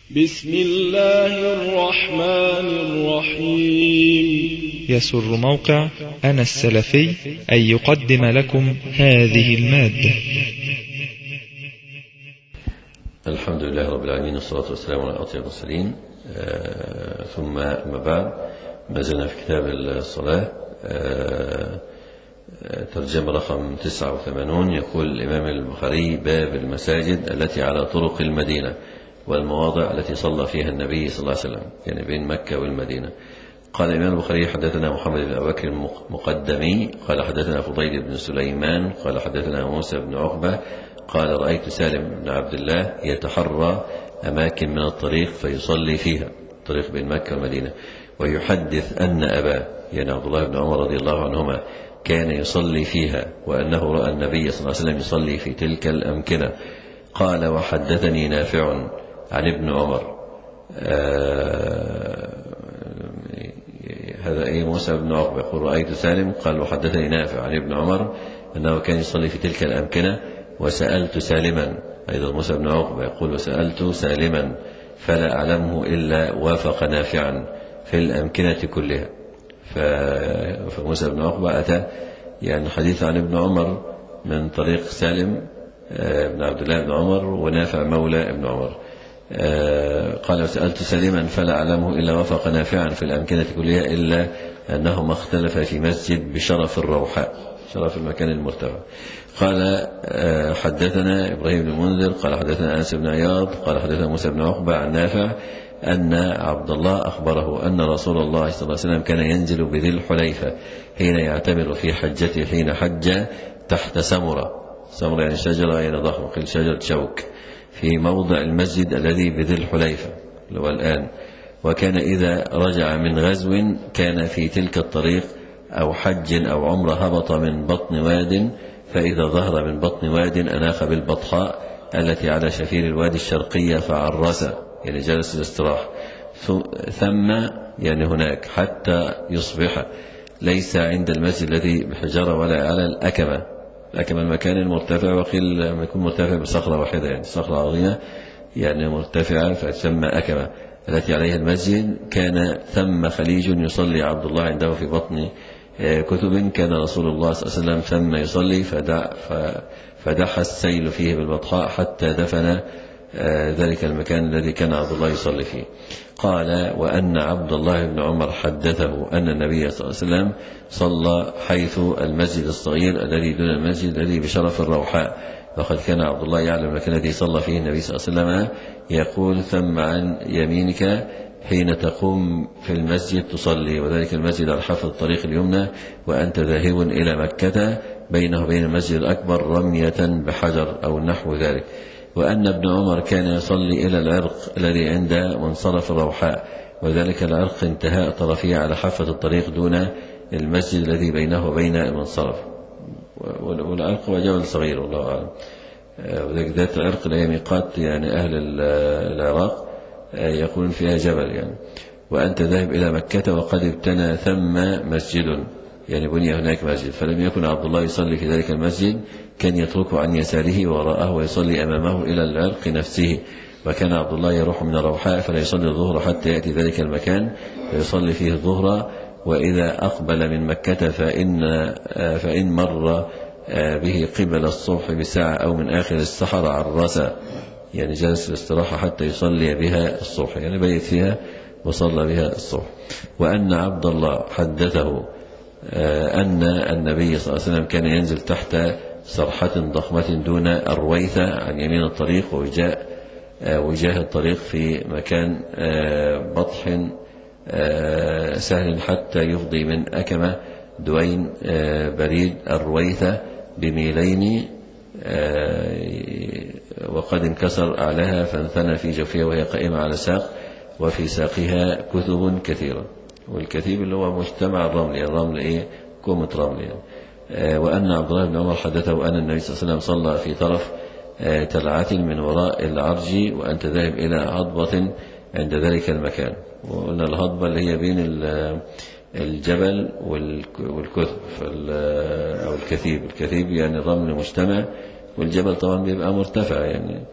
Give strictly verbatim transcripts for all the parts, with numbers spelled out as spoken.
بسم الله الرحمن الرحيم. يسر موقع أنا السلفي أن يقدم لكم هذه المادة. الحمد لله رب العالمين، والصلاة والسلام على أطيب المرسلين. آه ثم أما بعد، ما زلنا في كتاب الصلاة. آه ترجمة رقم تسعة وثمانون. يقول الإمام البخاري: باب المساجد التي على طرق المدينة والمواضع التي صلى فيها النبي صلى الله عليه وسلم، يعني بين مكة والمدينة. قال الإمام البخاري: حدثنا محمد بن أبي بكر المقدمي قال حدثنا فضيل بن سليمان قال حدثنا موسى بن عقبة قال: رأيت سالم بن عبد الله يتحرى أماكن من الطريق فيصلي فيها، طريق بين مكة والمدينة، ويحدث أن أباه يعني عبد الله بن عمر رضي الله عنهما كان يصلي فيها، وأنه رأى النبي صلى الله عليه وسلم يصلي في تلك الأمكنة. قال: وحدثني نافع عن ابن عمر. آه هذا أي موسى بن عقبة يقول: رأيت سالم قال: وحدثني نافع عن ابن عمر أنه كان يصلي في تلك الأمكنة، وسألت سالما. أيضا موسى بن عقبة يقول: وسألت سالما فلا أعلمه إلا وافق نافعا في الأمكنة كلها. فموسى بن عقبة أتى يعني حديث عن ابن عمر من طريق سالم بن عبد الله بن عمر ونافع مولى ابن عمر. قال: وسألت سالما فلا أعلمه إلا وافق نافعا في الأمكنة كلها، إلا أنهما اختلفا في مسجد بشرف الروحاء، شرف المكان المرتفع. قال: حدثنا إبراهيم بن منذر قال حدثنا أنس بن عياض قال حدثنا موسى بن عقبة عن نافع أن عبد الله أخبره أن رسول الله صلى الله عليه وسلم كان ينزل بذي الحليفة حين يعتمر في حجته، حين حج تحت سمرة. سمرة يعني شجرة يعني ضخمة، قيل شجرة شوك، في موضع المسجد الذي بذي الحليفة اللي هو الآن. وكان إذا رجع من غزو كان في تلك الطريق أو حج أو عمره هبط من بطن واد، فإذا ظهر من بطن واد أناخ بالبطحاء التي على شفير الوادي الشرقية فعرس، يعني جلس الاستراح، ثم يعني هناك حتى يصبح، ليس عند المسجد الذي بحجرة ولا على الأكمة. الأكمة المكان المرتفع، وقيل لما يكون مرتفع بصخرة واحدة يعني صخرة عظيمة يعني مرتفعة فتسمى أكمة، التي عليها المسجد. كان ثم خليج يصلي عبد الله عنده في بطن كتب، كان رسول الله صلى الله عليه وسلم ثم يصلي فدع فدحى السيل فيه بالبطحاء حتى دفن ذلك المكان الذي كان عبد الله يصلي فيه. قال: وأن عبد الله بن عمر حدثه أن النبي صلى الله عليه وسلم صلى حيث المسجد الصغير الذي دون المسجد الذي بشرف الروحاء، وقد كان عبد الله يعلم المكان الذي صلى فيه النبي صلى الله عليه وسلم. يقول: ثم عن يمينك حين تقوم في المسجد تصلي، وذلك المسجد على حافة الطريق اليمنى، وأنت ذاهب إلى مكة بينه وبين المسجد الأكبر رمية بحجر أو نحو ذلك. وأن ابن عمر كان يصلي إلى العرق الذي عند منصرف الروحاء، وذلك العرق انتهاء طرفيه على حافة الطريق دون المسجد الذي بينه وبين المنصرف. والعرق هو جبل صغير والله أعلم، وذلك ذات العرق لا ميقات يعني أهل العراق يقولون فيها جبل يعني. وأنت ذاهب إلى مكة وقد ابتنى ثم مسجد، يعني بني هناك مسجد، فلم يكن عبد الله يصلي في ذلك المسجد، كان يتركه عن يساره وراءه ويصلي أمامه إلى العرق نفسه. وكان عبد الله يروح من الروحاء فلا يصلي الظهر حتى يأتي ذلك المكان فيصلي فيه الظهر. وإذا أقبل من مكة فإن, فإن مر به قبل الصبح بساعة أو من آخر السحر عرس، يعني جلس الاستراحة حتى يصلي بها الصبح، يعني بيت فيها وصلى بها الصبح. وأن عبد الله حدثه أن النبي صلى الله عليه وسلم كان ينزل تحت صرحة ضخمة دون الرويثة عن يمين الطريق ووجاه وجاه الطريق في مكان بطح سهل حتى يفضي من أكمة دوين بريد الرويثة بميلين، وقد انكسر أعلاها فانثنى في جوفها وهي قائمة على ساق، وفي ساقها كثب كثيرة. والكثيب اللي هو مجتمع الرمل، يعني الرمل إيه كومة رمل يعني. وأن عبد الله بن عمر حدثه أن النبي صلى الله عليه وسلم صلى في طرف تلعة من وراء العرج، وأنت ذاهب إلى هضبة عند ذلك المكان. وقلنا الهضبة اللي هي بين الجبل والكثب أو الكثيب. الكثيب يعني الرمل مجتمع، والجبل طبعا بيبقى مرتفع يعني.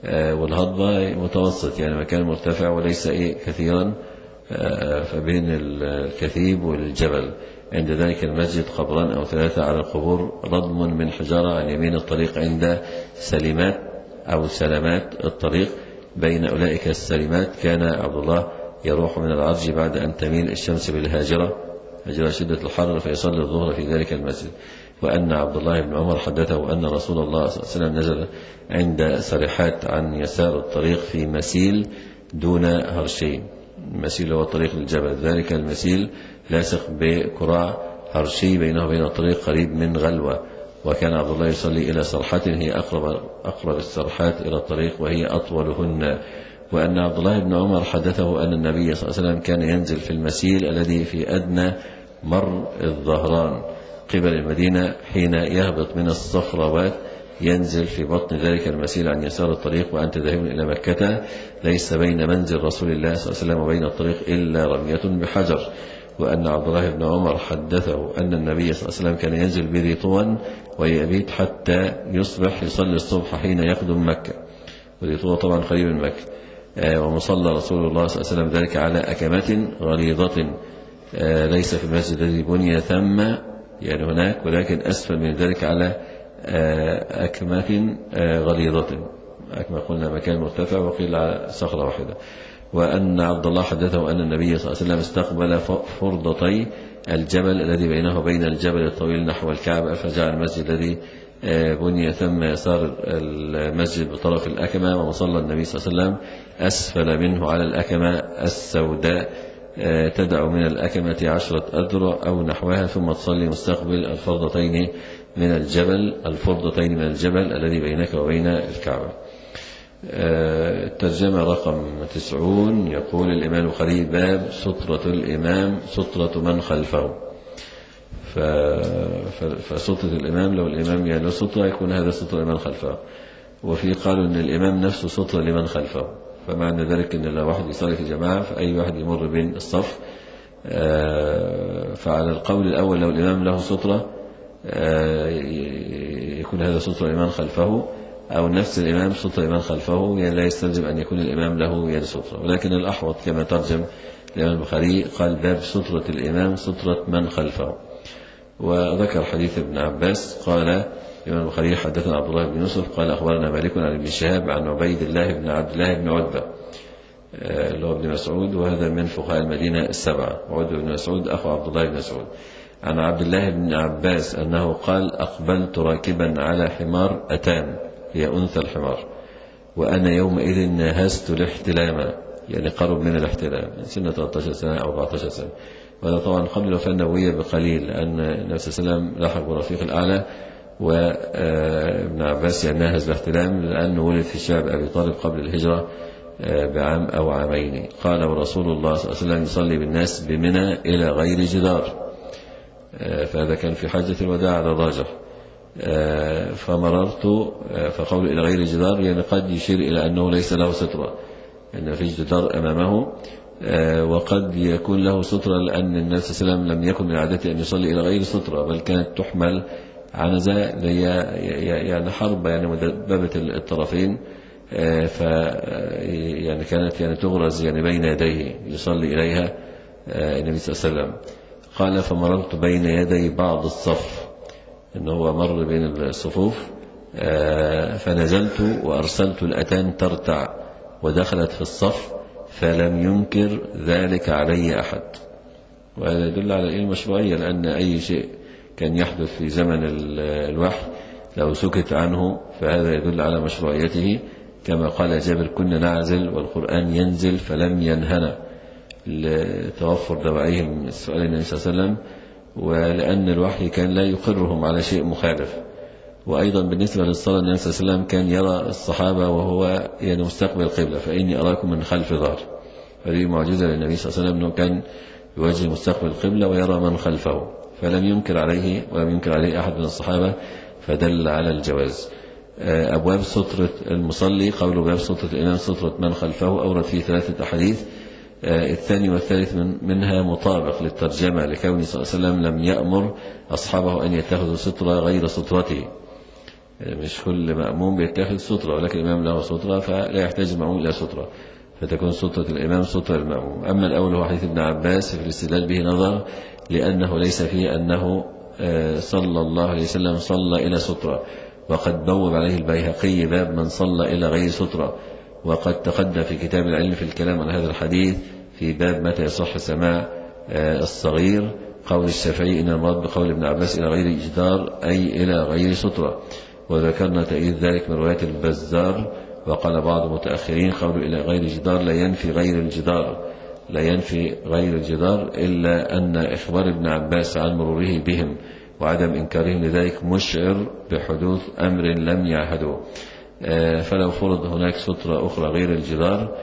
والهضبة متوسط يعني مكان مرتفع وليس إيه كثيرا فبين الكثيب والجبل. عند ذلك المسجد قبران أو ثلاثة على القبور رضم من حجارة عن يمين الطريق عند سلمات أو سلامات الطريق. بين أولئك السلمات كان عبد الله يروح من العرج بعد أن تميل الشمس بالهاجرة هجرة شدة الحر فيصلي الظهر في ذلك المسجد. وأن عبد الله بن عمر حدثه أن رسول الله صلى الله عليه وسلم نزل عند صريحات عن يسار الطريق في مسيل دون هرشين. المسيل هو طريق الجبل، ذلك المسيل لاصق بكراع هرشي بينه وبين الطريق قريب من غلوة. وكان عبد الله يصلي إلى صرحة هي أقرب, أقرب الصرحات إلى الطريق وهي أطولهن. وأن عبد الله بن عمر حدثه أن النبي صلى الله عليه وسلم كان ينزل في المسيل الذي في أدنى مر الظهران قبل المدينة حين يهبط من الصخرات ينزل في بطن ذلك المسيل عن يسار الطريق. وأنت ذاهب إلى مكة ليس بين منزل رسول الله صلى الله عليه وسلم وبين الطريق إلا رمية بحجر. وأن عبد الله بن عمر حدثه أن النبي صلى الله عليه وسلم كان ينزل بذي طوى ويبيت حتى يصبح يصلي الصبح حين يقدم مكة. وذي طوى طبعا قريب من مكة. ومصلى رسول الله صلى الله عليه وسلم ذلك على أكمة غليظة ليس في المسجد الذي بني ثم يعني هناك ولكن أسفل من ذلك على أكمة غليظة. أكمة قلنا مكان مرتفع وقيل على صخرة واحدة. وأن عبد الله حدثه أن النبي صلى الله عليه وسلم استقبل فرضتي الجبل الذي بينه وبين الجبل الطويل نحو الكعبة فجعل المسجد الذي بني ثم يسار المسجد بطرف الأكمة. ومصلى النبي صلى الله عليه وسلم أسفل منه على الأكمة السوداء تدع من الأكمة عشرة أذرع أو نحوها ثم تصلي مستقبل الفرضتين من الجبل الفرضتين من الجبل الذي بينك وبين الكعبة. الترجمة رقم تسعون يقول الإمام البخاري باب سترة الإمام سترة من خلفه. فسترة الإمام لو الإمام يعني له سترة يكون هذا سترة لمن خلفه. وفي قالوا أن الإمام نفسه سترة لمن خلفه. فمعنى ذلك أن لو واحد يصلي في جماعة فأي واحد يمر بين الصف فعلى القول الأول لو الإمام له سترة يكون هذا سترة لمن خلفه أو نفس الإمام سترة لمن خلفه يعني لا يستلزم أن يكون الإمام له يد سترة. ولكن الأحوط كما ترجم الإمام البخاري قال باب سترة الإمام سترة من خلفه. وذكر حديث ابن عباس قال الإمام البخاري حدثنا عبد الله بن يوسف قال أخبرنا مالك عن ابن شهاب عن عبيد الله بن عبد الله بن عتبة اللي هو ابن مسعود وهذا من فقهاء المدينة السبعة. وعتبة بن مسعود أخو عبد الله بن مسعود عن عبد الله بن عباس أنه قال أقبلت راكبا على حمار أتان هي أنثى الحمار وأنا يومئذ ناهزت الاحتلام يعني قرب من الاحتلام سنة ثلاثة عشر سنة أو أربعة عشر سنة. وهذا طبعا قبل الوفاة النبوية بقليل لأن النبي صلى الله عليه وسلم لحق بالرفيق الأعلى وابن عباس يعني ناهز الاحتلام لأنه ولد في شعب أبي طالب قبل الهجرة بعام أو عامين. قال ورسول الله صلى الله عليه وسلم يصلي بالناس بمنى إلى غير جدار فهذا كان في حجة الوداع على الراجح. فمررت فقول إلى غير جدار يعني قد يشير إلى أنه ليس له سترة أن في جدار أمامه وقد يكون له سترة لأن النبي صلى الله عليه وسلم لم يكن من عادته أن يصلي إلى غير سترة بل كانت تحمل عنزة يعني حرب يعني مدببة الطرفين ف يعني كانت يعني تغرز يعني بين يديه يصلي إليها النبي صلى الله عليه وسلم. قال فمررت بين يدي بعض الصف إنه هو مر بين الصفوف فنزلت وأرسلت الأتان ترتع ودخلت في الصف فلم ينكر ذلك علي أحد. وهذا يدل على المشروعية لأن أي شيء كان يحدث في زمن الوحي لو سكت عنه فهذا يدل على مشروعيته كما قال جابر كنا نعزل والقرآن ينزل فلم ينهنا لتوفر دواعيهم السؤال النبي صلى الله عليه وسلم ولأن الوحي كان لا يقرهم على شيء مخالف. وأيضا بالنسبة للصلاة النبي صلى الله عليه وسلم كان يرى الصحابة وهو يعني مستقبل القبلة فإني أراكم من خلف ظهر. هذه معجزة للنبي صلى الله عليه وسلم أنه كان يوجه مستقبل القبلة ويرى من خلفه فلم ينكر عليه ولم ينكر عليه أحد من الصحابة فدل على الجواز. أبواب سترة المصلي قوله باب سترة الإمام سترة من خلفه أورد فيه ثلاثة أحاديث الثاني والثالث من منها مطابق للترجمة لكونه صلى الله عليه وسلم لم يأمر أصحابه أن يتخذوا سترة غير سترته مش كل مأموم بيتخذ سترة، ولكن الإمام له سترة فلا يحتاج المأموم إلى سترة، فتكون سترة الإمام سترة المأموم. أما الأول هو حديث ابن عباس في الاستدلال به نظر، لأنه ليس فيه أنه صلى الله عليه وسلم صلى إلى سترة، وقد بوب عليه البيهقي باب من صلى إلى غير سترة، وقد تقدم في كتاب العلم في الكلام عن هذا الحديث في باب متى يصح سماع الصغير قول الشافعي إن المراد بقول ابن عباس إلى غير جدار أي إلى غير سترة، وذكرنا تأييد ذلك من رواية البزار. وقال بعض المتأخرين قول إلى غير جدار لا ينفي غير الجدار لا ينفي غير الجدار إلا أن إخبار ابن عباس عن مروره بهم وعدم إنكارهم لذلك مشعر بحدوث أمر لم يعهدوه. فلو فرض هناك سترة أخرى غير الجدار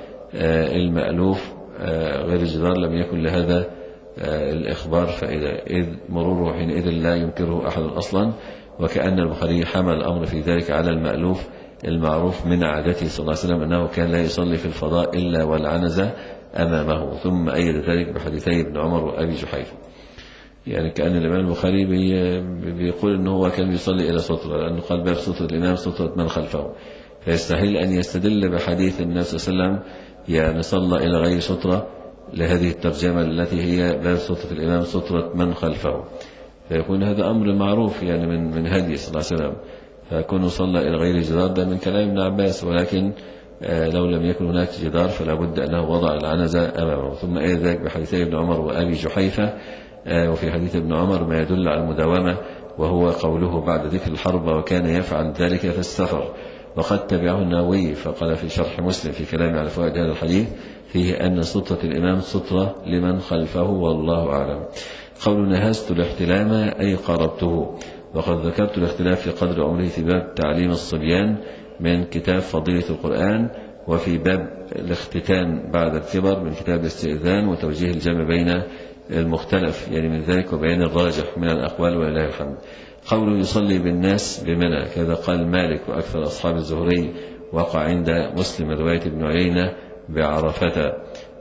المألوف غير الجدار لم يكن لهذا الإخبار فائدة، إذ مروره حينئذ لا ينكره أحد أصلا، وكأن البخاري حمل الأمر في ذلك على المألوف المعروف من عادته صلى الله عليه وسلم أنه كان لا يصلي في الفضاء إلا والعنزة أمامه، ثم أيد ذلك بحديثي ابن عمر وأبي جحيفة. يعني كأن الإمام البخاري بيقول أنه هو كان يصلي إلى سترة، لأنه قال باب سترة الإمام سترة من خلفه، فيستحيل أن يستدل بحديث النبي صلى الله عليه وسلم يعني صلى إلى غير سترة لهذه الترجمة التي هي باب سترة الإمام سترة من خلفه، فيكون هذا أمر معروف يعني من من هدي صلى الله عليه وسلم، فكونه صلى إلى غير جدار ده من كلام ابن عباس، ولكن لو لم يكن هناك جدار فلا بد أنه وضع العنزة أمامه. ثم أيد ذلك بحديثي ابن عمر وأبي جحيفة، وفي حديث ابن عمر ما يدل على المداومة، وهو قوله بعد ذكر الحرب وكان يفعل ذلك في السفر. وقد تبعه النووي فقال في شرح مسلم في كلامه على فوائد هذا الحديث فيه أن سترة الإمام سترة لمن خلفه والله أعلم. قول نهزت الاحتلام أي قربته، وقد ذكرت الاختلاف في قدر عمره في باب تعليم الصبيان من كتاب فضيلة القرآن، وفي باب الاختتان بعد الكبر من كتاب الاستئذان، وتوجيه الجمع بين المختلف يعني من ذلك وبيان الراجح من الأقوال ولله الحمد. قوله يصلي بالناس بمنى كذا قال مالك وأكثر أصحاب الزهري، وقع عند مسلم رواية ابن عيينة بعرفة.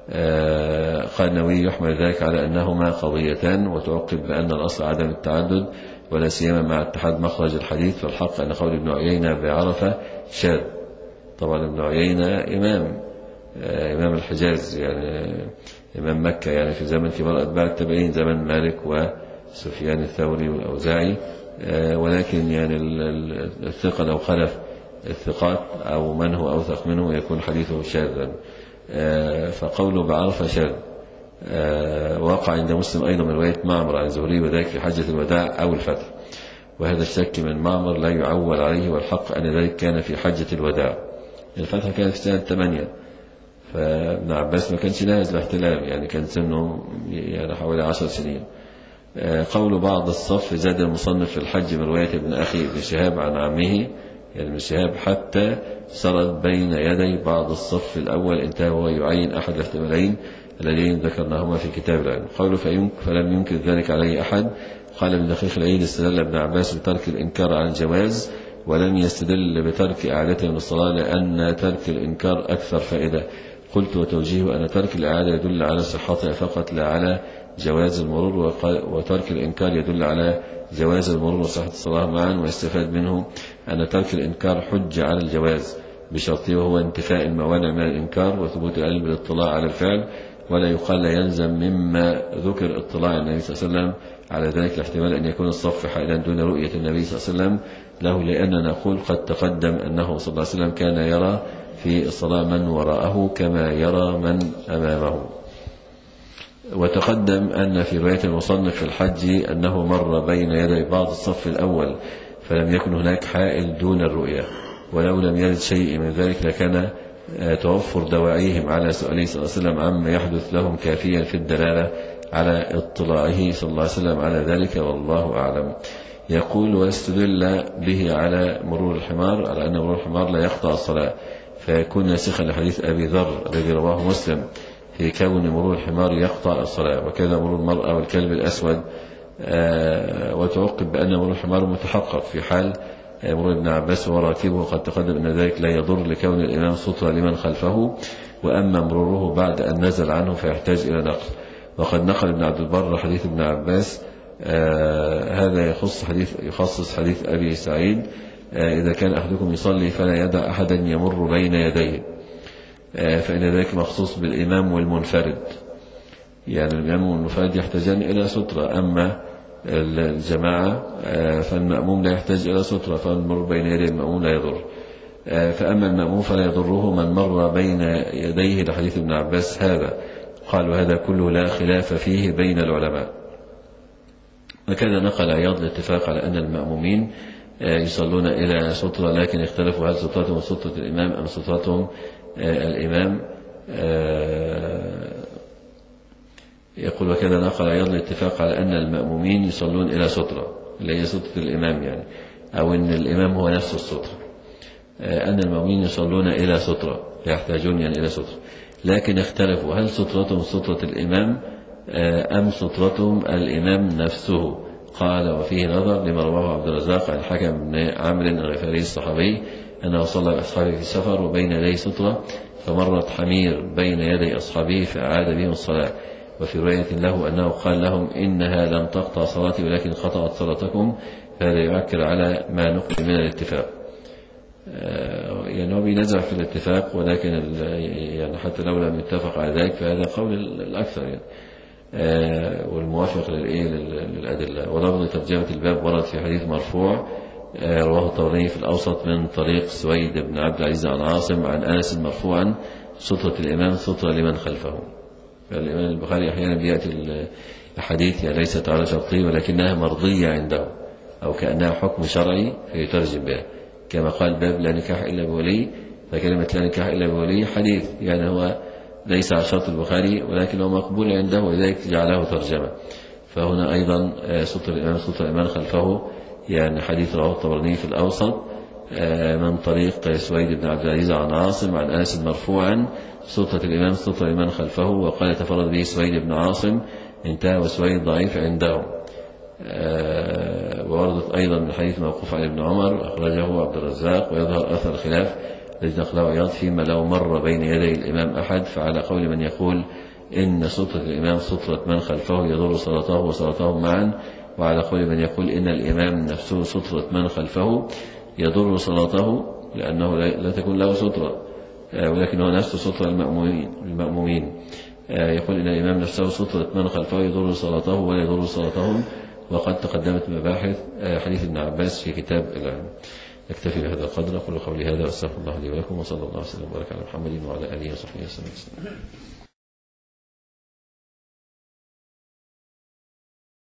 آه قال النووي يحمل ذلك على أنهما قضيتان، وتعقب بأن الأصل عدم التعدد ولا سيما مع اتحاد مخرج الحديث، فالحق أن قول ابن عيينة بعرفة شاذ. طبعا ابن عيينة إمام آه إمام الحجاز يعني إمام مكة يعني في زمن كبار أتباع التابعين زمن مالك وسفيان الثوري والأوزاعي، آه ولكن يعني الثقة لو خلف الثقات أو من هو أوثق منه يكون حديثه شاذا، آه فقوله بعرفة شاذ. آه وقع عند مسلم أيضا من رواية معمر عن الزهري وذلك في حجة الوداع أو الفتح، وهذا الشك من معمر لا يعول عليه، والحق أن ذلك كان في حجة الوداع. الفتح كانت في سنة ثمانية، فابن عباس ما كانش ناهز الاحتلام يعني كان سنه يعني حوالي عشر سنين. آه قول بعض الصف زاد المصنف في الحج من رواية ابن أخي ابن شهاب عن عمه يعني ابن شهاب حتى صارت بين يدي بعض الصف الأول انتهى هو يعين أحد الاحتمالين الذين ذكرناهما في كتاب العلم. قوله فلم ينكر ذلك عليه أحد. قال ابن دقيق العيد استدل ابن عباس بترك الإنكار عن الجواز، ولم يستدل بترك إعادته من الصلاة لأن ترك الإنكار أكثر فائدة. قلت وتوجيه أن ترك الإعادة يدل على صحتها فقط لا على جواز المرور، وترك الإنكار يدل على جواز المرور وصحة الصلاة معا. ويستفاد منه أن ترك الإنكار حجة على الجواز بشرطه وهو انتفاء الموانع من الإنكار وثبوت العلم بالاطلاع على الفعل، ولا يقال لا يلزم مما ذكر اطلاع النبي صلى الله عليه وسلم على ذلك الاحتمال أن يكون الصف حائلا دون رؤية النبي صلى الله عليه وسلم له، لأننا نقول قد تقدم أنه صلى الله عليه وسلم كان يرى في الصلاة من وراءه كما يرى من أمامه. وتقدم أن في رواية المصنف في الحج أنه مر بين يدي بعض الصف الأول فلم يكن هناك حائل دون الرؤية، ولو لم يرد شيء من ذلك لكان توفر دواعيهم على سؤاله صلى الله عليه وسلم عما يحدث لهم كافيا في الدلالة على اطلاعه صلى الله عليه وسلم على ذلك والله أعلم. يقول ويستدل به على مرور الحمار على أن مرور الحمار لا يقطع الصلاة، فيكون ناسخا لحديث أبي ذر الذي رواه مسلم في كون مرور الحمار يقطع الصلاة، وكذا مرور المرأة والكلب الأسود. آه وتعقب بأن مرور الحمار متحقق في حال مرور ابن عباس وراكبه، قد تقدم أن ذلك لا يضر لكون الإمام سترة لمن خلفه، وأما مروره بعد أن نزل عنه فيحتاج إلى نقل. وقد نقل ابن عبد البر حديث ابن عباس آه هذا يخص حديث يخصص حديث أبي سعيد إذا كان أحدكم يصلي فلا يدع أحدا يمر بين يديه، فإن ذلك مخصوص بالإمام والمنفرد، يعني الإمام والمنفرد يحتاجان إلى سترة، أما الجماعة فالمأموم لا يحتاج إلى سترة، فالمر بين يدي المأموم لا يضر. فأما المأموم فلا يضره من مر بين يديه لحديث ابن عباس هذا. قالوا هذا كله لا خلاف فيه بين العلماء. وكذا نقل عياض الاتفاق على أن المأمومين يصلون إلى سترة، لكن اختلفوا هل سترتهم سترة الإمام أم سترتهم الإمام. يقول وكذا نقل عياض الاتفاق على أن المأمومين يصلون إلى سترة اللي هي سترة الإمام، يعني أو أن الإمام هو نفس السترة، أن المأمومين يصلون إلى سترة يحتاجون يعني إلى سترة، لكن اختلفوا هل سترتهم سترة الإمام أم سترتهم الإمام نفسه. قال وفيه نظر لما رواه عبد الرزاق عن الحكم بن عمرو الغفاري الصحابي أنه صلى بأصحابه في السفر وبين يديه سترة فمرت حمير بين يدي أصحابه فأعاد بهم الصلاة. وفي رواية له أنه قال لهم إنها لم تقطع صلاتي ولكن قطعت صلاتكم، فهذا يؤكد على ما نقل من الاتفاق. يعني هو بينزع في الاتفاق، ولكن يعني حتى لو لم يتفق على ذلك فهذا قول الأكثر يعني والموافق للأدلة. ولفظ ترجمة الباب ورد في حديث مرفوع رواه الطبراني في الأوسط من طريق سويد بن عبد العزيز عن عاصم عن أنس مرفوعا سترة الإمام سترة لمن خلفه. الإمام البخاري أحيانا بيأتي الحديث يعني ليست على شرطه ولكنها مرضية عنده أو كأنها حكم شرعي فيترجم بها، كما قال باب لا نكاح إلا بولي، فكلمة لا نكاح إلا بولي حديث يعني هو ليس على شرط البخاري ولكنه مقبول عنده ولذلك جعله ترجمة. فهنا أيضا ستر الإمام ستر الإمام خلفه يعني حديث رواه الطبراني في الأوسط من طريق سويد بن عبد العزيز عن عاصم عن أنس مرفوعا سترة الإمام سترة الإمام خلفه، وقال تفرد به سويد بن عاصم انتهى وسويد ضعيف عندهم. ووردت أيضا من حديث موقوف عن ابن عمر أخرجه عبد الرزاق. ويظهر أثر الخلاف الذي نقله عياض فيما لو مر بين يدي الإمام أحد، فعلى قول من يقول إن سترة الإمام سترة من خلفه يضر صلاته وصلاتهم معا، وعلى قول من يقول إن الإمام نفسه سترة من خلفه يضر صلاته لأنه لا تكون له سترة ولكنه نفسه سترة المأمومين, المأمومين. يقول إن الإمام نفسه سترة من خلفه يضر صلاته ولا يضر صلاتهم. وقد تقدمت مباحث حديث ابن عباس في كتاب العلم. نكتفي بهذا القدر. أقول قولي هذا واستغفر الله لي ولكم، وصلى الله وسلم وبارك على محمد وعلى آله وصحبه وسلم.